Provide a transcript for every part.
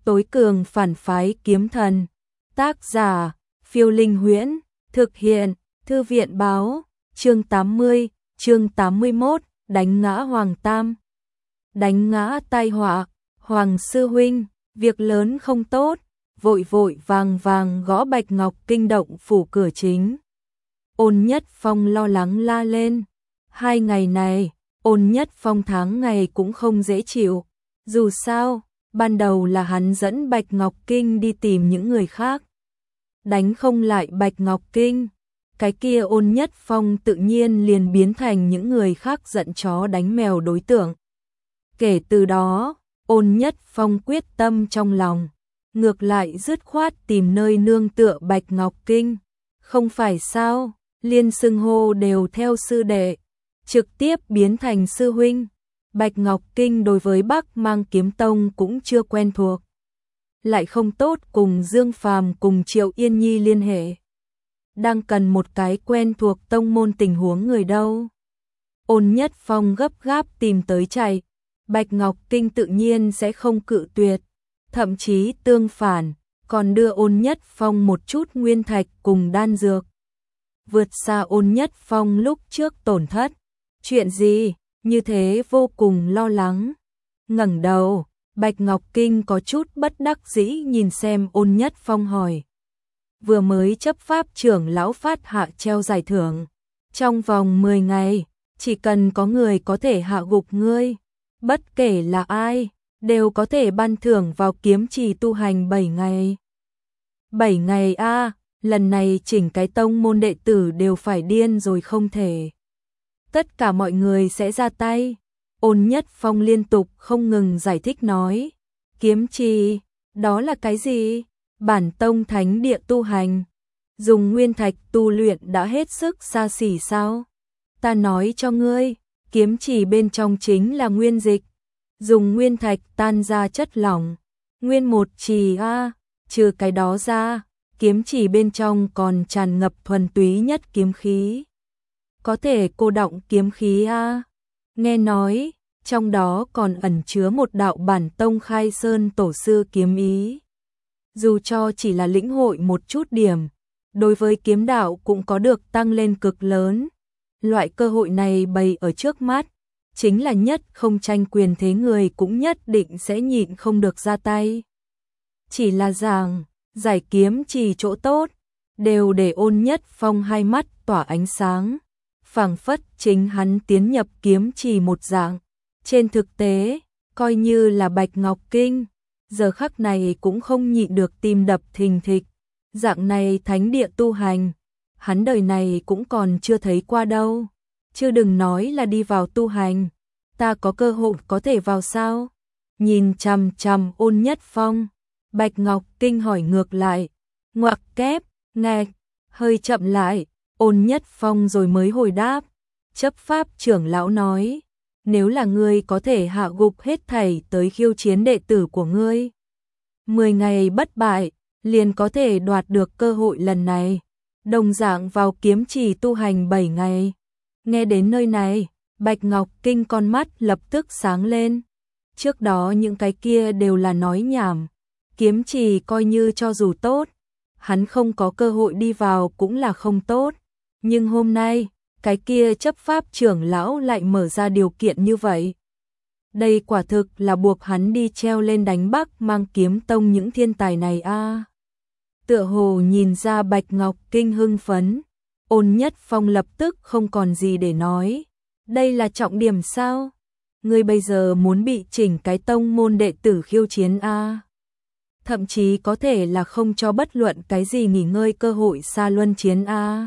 tối cường phản phái kiếm thần. Tác giả, Phiêu Linh Huyễn, thực hiện, Thư viện báo, chương 80, chương 81, đánh ngã Hoàng Tam. Đánh ngã tai họa, Hoàng sư huynh, việc lớn không tốt, vội vội vàng vàng gõ bạch ngọc kinh động phủ cửa chính. Ôn Nhất Phong lo lắng la lên, 2 ngày này, Ôn Nhất Phong tháng ngày cũng không dễ chịu, dù sao, ban đầu là hắn dẫn Bạch Ngọc Kinh đi tìm những người khác. Đánh không lại Bạch Ngọc Kinh, cái kia Ôn Nhất Phong tự nhiên liền biến thành những người khác giận chó đánh mèo đối tượng. Kể từ đó, Ôn Nhất Phong quyết tâm trong lòng, ngược lại dứt khoát tìm nơi nương tựa Bạch Ngọc Kinh. Không phải sao, liên xưng hô đều theo sư đệ, trực tiếp biến thành sư huynh. Bạch Ngọc Kinh đối với Bắc Mang Kiếm Tông cũng chưa quen thuộc, lại không tốt cùng Dương Phàm cùng Triệu Yên Nhi liên hệ. Đang cần một cái quen thuộc tông môn tình huống người đâu. Ôn Nhất Phong gấp gáp tìm tới chạy, Bạch Ngọc Kinh tự nhiên sẽ không cự tuyệt, thậm chí tương phản, còn đưa Ôn Nhất Phong một chút nguyên thạch cùng đan dược. Vượt xa Ôn Nhất Phong lúc trước tổn thất. Chuyện gì? Như thế vô cùng lo lắng. Ngẩng đầu, Bạch Ngọc Kinh có chút bất đắc dĩ nhìn xem Ôn Nhất Phong hỏi. Vừa mới chấp pháp trưởng lão phát hạ treo giải thưởng. Trong vòng 10 ngày, chỉ cần có người có thể hạ gục ngươi, bất kể là ai, đều có thể ban thưởng vào kiếm trì tu hành 7 ngày. 7 ngày a, lần này chỉnh cái tông môn đệ tử đều phải điên rồi không thể. Tất cả mọi người sẽ ra tay. Ôn Nhất Phong liên tục không ngừng giải thích nói. Kiếm trì, đó là cái gì? Bản tông thánh địa tu hành. Dùng nguyên thạch tu luyện đã hết sức xa xỉ sao? Ta nói cho ngươi, kiếm trì bên trong chính là nguyên dịch. Dùng nguyên thạch tan ra chất lỏng. Nguyên một trì a, trừ cái đó ra, kiếm trì bên trong còn tràn ngập thuần túy nhất kiếm khí. Có thể cô đọng kiếm khí a. Nghe nói, trong đó còn ẩn chứa một đạo bản tông khai sơn tổ sư kiếm ý. Dù cho chỉ là lĩnh hội một chút điểm, đối với kiếm đạo cũng có được tăng lên cực lớn. Loại cơ hội này bày ở trước mắt, chính là nhất không tranh quyền thế người cũng nhất định sẽ nhịn không được ra tay. Chỉ là rằng, giải kiếm trì chỗ tốt, đều để Ôn Nhất Phong hai mắt tỏa ánh sáng. Phảng phất chính hắn tiến nhập kiếm trì một dạng. Trên thực tế, coi như là Bạch Ngọc Kinh, giờ khắc này cũng không nhịn được tim đập thình thịch. Dạng này thánh địa tu hành, hắn đời này cũng còn chưa thấy qua đâu. Chứ đừng nói là đi vào tu hành, ta có cơ hội có thể vào sao? Nhìn chằm chằm Ôn Nhất Phong, Bạch Ngọc Kinh hỏi ngược lại, ngoặc kép, ngạch, hơi chậm lại. Ôn Nhất Phong rồi mới hồi đáp, chấp pháp trưởng lão nói, nếu là ngươi có thể hạ gục hết thảy tới khiêu chiến đệ tử của ngươi, 10 ngày bất bại, liền có thể đoạt được cơ hội lần này, đồng dạng vào kiếm trì tu hành 7 ngày. Nghe đến nơi này, Bạch Ngọc Kinh con mắt lập tức sáng lên, trước đó những cái kia đều là nói nhảm, kiếm trì coi như cho dù tốt, hắn không có cơ hội đi vào cũng là không tốt. Nhưng hôm nay, cái kia chấp pháp trưởng lão lại mở ra điều kiện như vậy. Đây quả thực là buộc hắn đi treo lên đánh Bắc Mang Kiếm Tông những thiên tài này a. Tựa hồ nhìn ra Bạch Ngọc Kinh hưng phấn, Ôn Nhất Phong lập tức không còn gì để nói. Đây là trọng điểm sao? Ngươi bây giờ muốn bị chỉnh cái tông môn đệ tử khiêu chiến a? Thậm chí có thể là không cho bất luận cái gì nghỉ ngơi cơ hội xa luân chiến a.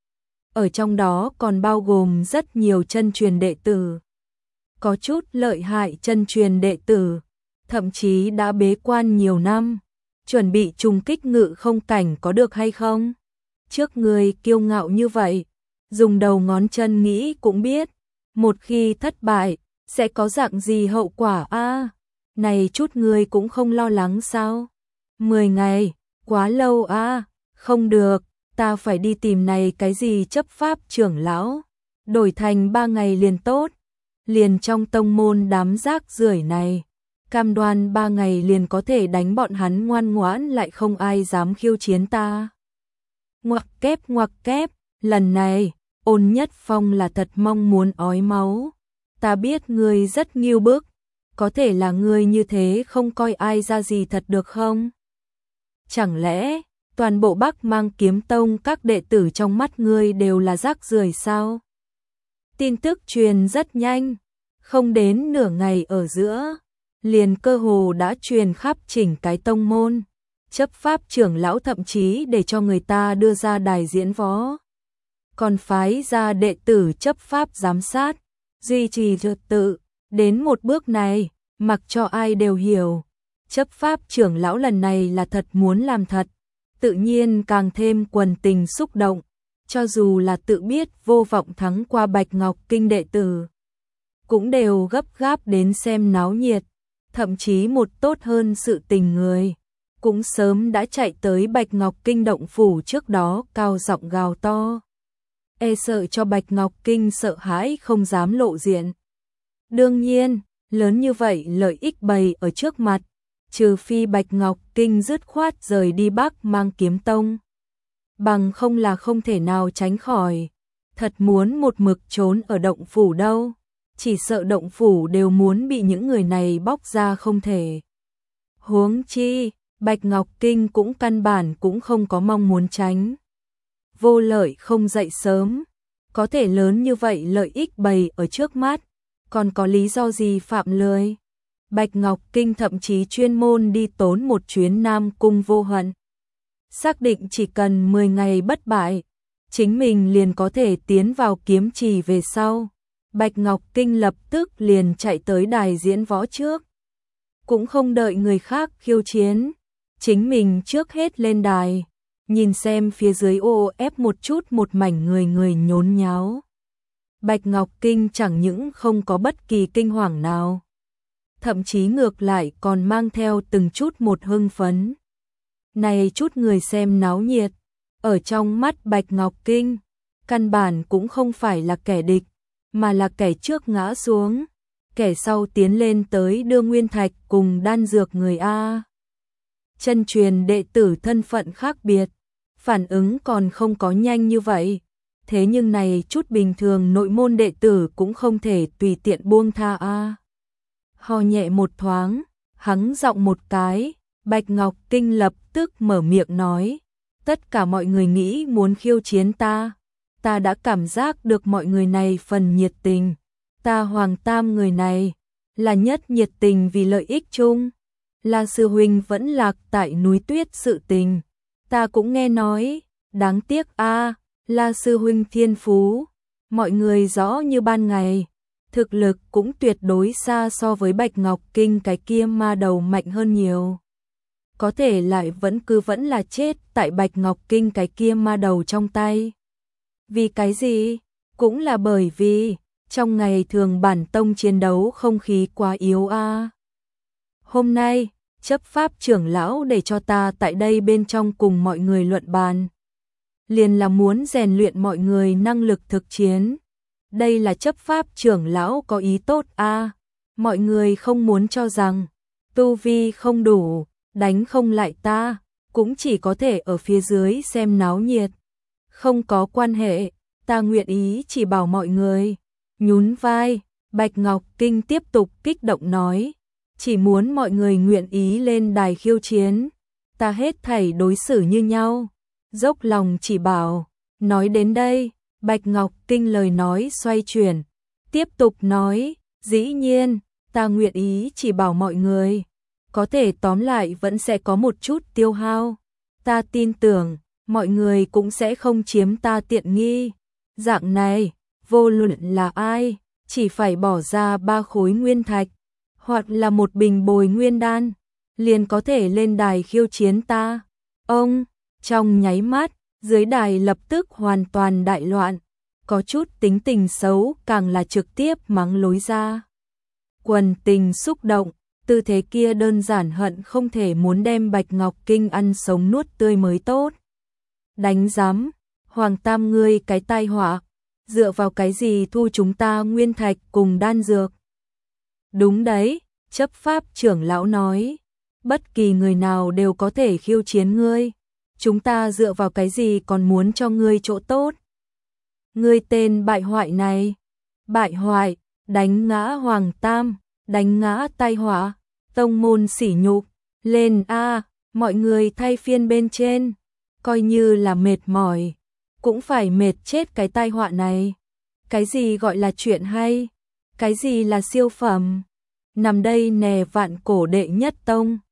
Ở trong đó còn bao gồm rất nhiều chân truyền đệ tử. Có chút lợi hại chân truyền đệ tử, thậm chí đã bế quan nhiều năm, chuẩn bị trùng kích ngự không cảnh có được hay không? Trước người kiêu ngạo như vậy, dùng đầu ngón chân nghĩ cũng biết, một khi thất bại, sẽ có dạng gì hậu quả a? Này chút người cũng không lo lắng sao? 10 ngày, quá lâu a, không được. Ta phải đi tìm này cái gì chấp pháp trưởng lão, đổi thành 3 ngày liền tốt. Liền trong tông môn đám rác rưởi này, cam đoan 3 ngày liền có thể đánh bọn hắn ngoan ngoãn, lại không ai dám khiêu chiến ta. Ngoặc kép, lần này, Ôn Nhất Phong là thật mong muốn ói máu. Ta biết ngươi rất nghiêu bức, có thể là ngươi như thế không coi ai ra gì thật được không? Chẳng lẽ toàn bộ Bắc Mang Kiếm Tông các đệ tử trong mắt ngươi đều là rác rưởi sao? Tin tức truyền rất nhanh, không đến nửa ngày ở giữa, liền cơ hồ đã truyền khắp chỉnh cái tông môn. Chấp pháp trưởng lão thậm chí để cho người ta đưa ra đài diễn võ, còn phái ra đệ tử chấp pháp giám sát, duy trì trật tự. Đến một bước này, mặc cho ai đều hiểu, chấp pháp trưởng lão lần này là thật muốn làm thật, tự nhiên càng thêm quần tình xúc động, cho dù là tự biết vô vọng thắng qua Bạch Ngọc Kinh đệ tử, cũng đều gấp gáp đến xem náo nhiệt, thậm chí một tốt hơn sự tình người, cũng sớm đã chạy tới Bạch Ngọc Kinh động phủ trước đó cao giọng gào to. E sợ cho Bạch Ngọc Kinh sợ hãi không dám lộ diện. Đương nhiên, lớn như vậy lợi ích bày ở trước mặt, trừ phi Bạch Ngọc Kinh dứt khoát rời đi Bắc Mang Kiếm Tông, bằng không là không thể nào tránh khỏi. Thật muốn một mực trốn ở động phủ đâu, chỉ sợ động phủ đều muốn bị những người này bóc ra không thể. Huống chi, Bạch Ngọc Kinh cũng căn bản cũng không có mong muốn tránh. Vô Lợi không dậy sớm, có thể lớn như vậy lợi ích bày ở trước mắt, còn có lý do gì phạm lười? Bạch Ngọc Kinh thậm chí chuyên môn đi tốn một chuyến Nam Cung Vô Hận, xác định chỉ cần 10 ngày bất bại, chính mình liền có thể tiến vào kiếm trì về sau. Bạch Ngọc Kinh lập tức liền chạy tới đài diễn võ trước, cũng không đợi người khác khiêu chiến, chính mình trước hết lên đài, nhìn xem phía dưới ô ép một chút một mảnh người người nhốn nháo. Bạch Ngọc Kinh chẳng những không có bất kỳ kinh hoàng nào, thậm chí ngược lại còn mang theo từng chút một hưng phấn. Này chút người xem náo nhiệt, ở trong mắt Bạch Ngọc Kinh, căn bản cũng không phải là kẻ địch, mà là kẻ trước ngã xuống, kẻ sau tiến lên tới đưa nguyên thạch cùng đan dược người A. Chân truyền đệ tử thân phận khác biệt, phản ứng còn không có nhanh như vậy, thế nhưng này chút bình thường nội môn đệ tử cũng không thể tùy tiện buông tha A. Ho nhẹ một thoáng, hắng giọng một cái, Bạch Ngọc Kinh lập tức mở miệng nói, tất cả mọi người nghĩ muốn khiêu chiến ta đã cảm giác được mọi người này phần nhiệt tình, ta Hoàng Tam người này là nhất nhiệt tình vì lợi ích chung. La sư huynh vẫn lạc tại núi tuyết sự tình, ta cũng nghe nói, đáng tiếc a, La sư huynh thiên phú, mọi người rõ như ban ngày, thực lực cũng tuyệt đối xa so với Bạch Ngọc Kinh cái kia ma đầu mạnh hơn nhiều. Có thể lại vẫn là chết tại Bạch Ngọc Kinh cái kia ma đầu trong tay. Vì cái gì? Cũng là bởi vì trong ngày thường bản tông chiến đấu không khí quá yếu a. Hôm nay, chấp pháp trưởng lão để cho ta tại đây bên trong cùng mọi người luận bàn. Liền là muốn rèn luyện mọi người năng lực thực chiến. Đây là chấp pháp trưởng lão có ý tốt a. Mọi người không muốn cho rằng tu vi không đủ, đánh không lại ta, cũng chỉ có thể ở phía dưới xem náo nhiệt. Không có quan hệ, ta nguyện ý chỉ bảo mọi người. Nhún vai, Bạch Ngọc Kinh tiếp tục kích động nói, chỉ muốn mọi người nguyện ý lên đài khiêu chiến, ta hết thảy đối xử như nhau, dốc lòng chỉ bảo. Nói đến đây, Bạch Ngọc Kinh lời nói xoay chuyển, tiếp tục nói, dĩ nhiên, ta nguyện ý chỉ bảo mọi người, có thể tóm lại vẫn sẽ có một chút tiêu hao, ta tin tưởng, mọi người cũng sẽ không chiếm ta tiện nghi. Dạng này, vô luận là ai, chỉ phải bỏ ra 3 khối nguyên thạch, hoặc là một bình bồi nguyên đan, liền có thể lên đài khiêu chiến ta. Ông, trong nháy mắt, dưới đài lập tức hoàn toàn đại loạn, có chút tính tình xấu càng là trực tiếp mắng lối ra. Quần tình xúc động, tư thế kia đơn giản hận không thể muốn đem Bạch Ngọc Kinh ăn sống nuốt tươi mới tốt. Đánh giám, Hoàng Tam ngươi cái tai họa, dựa vào cái gì thu chúng ta nguyên thạch cùng đan dược? Đúng đấy, Chấp pháp trưởng lão nói, bất kỳ người nào đều có thể khiêu chiến ngươi. Chúng ta dựa vào cái gì còn muốn cho ngươi chỗ tốt? Ngươi tên bại hoại này. Bại hoại, đánh ngã Hoàng Tam, đánh ngã tai họa, tông môn sỉ nhục. Lên a, mọi người thay phiên bên trên. Coi như là mệt mỏi, cũng phải mệt chết cái tai họa này. Cái gì gọi là chuyện hay? Cái gì là siêu phẩm? Nằm đây nè vạn cổ đệ nhất tông.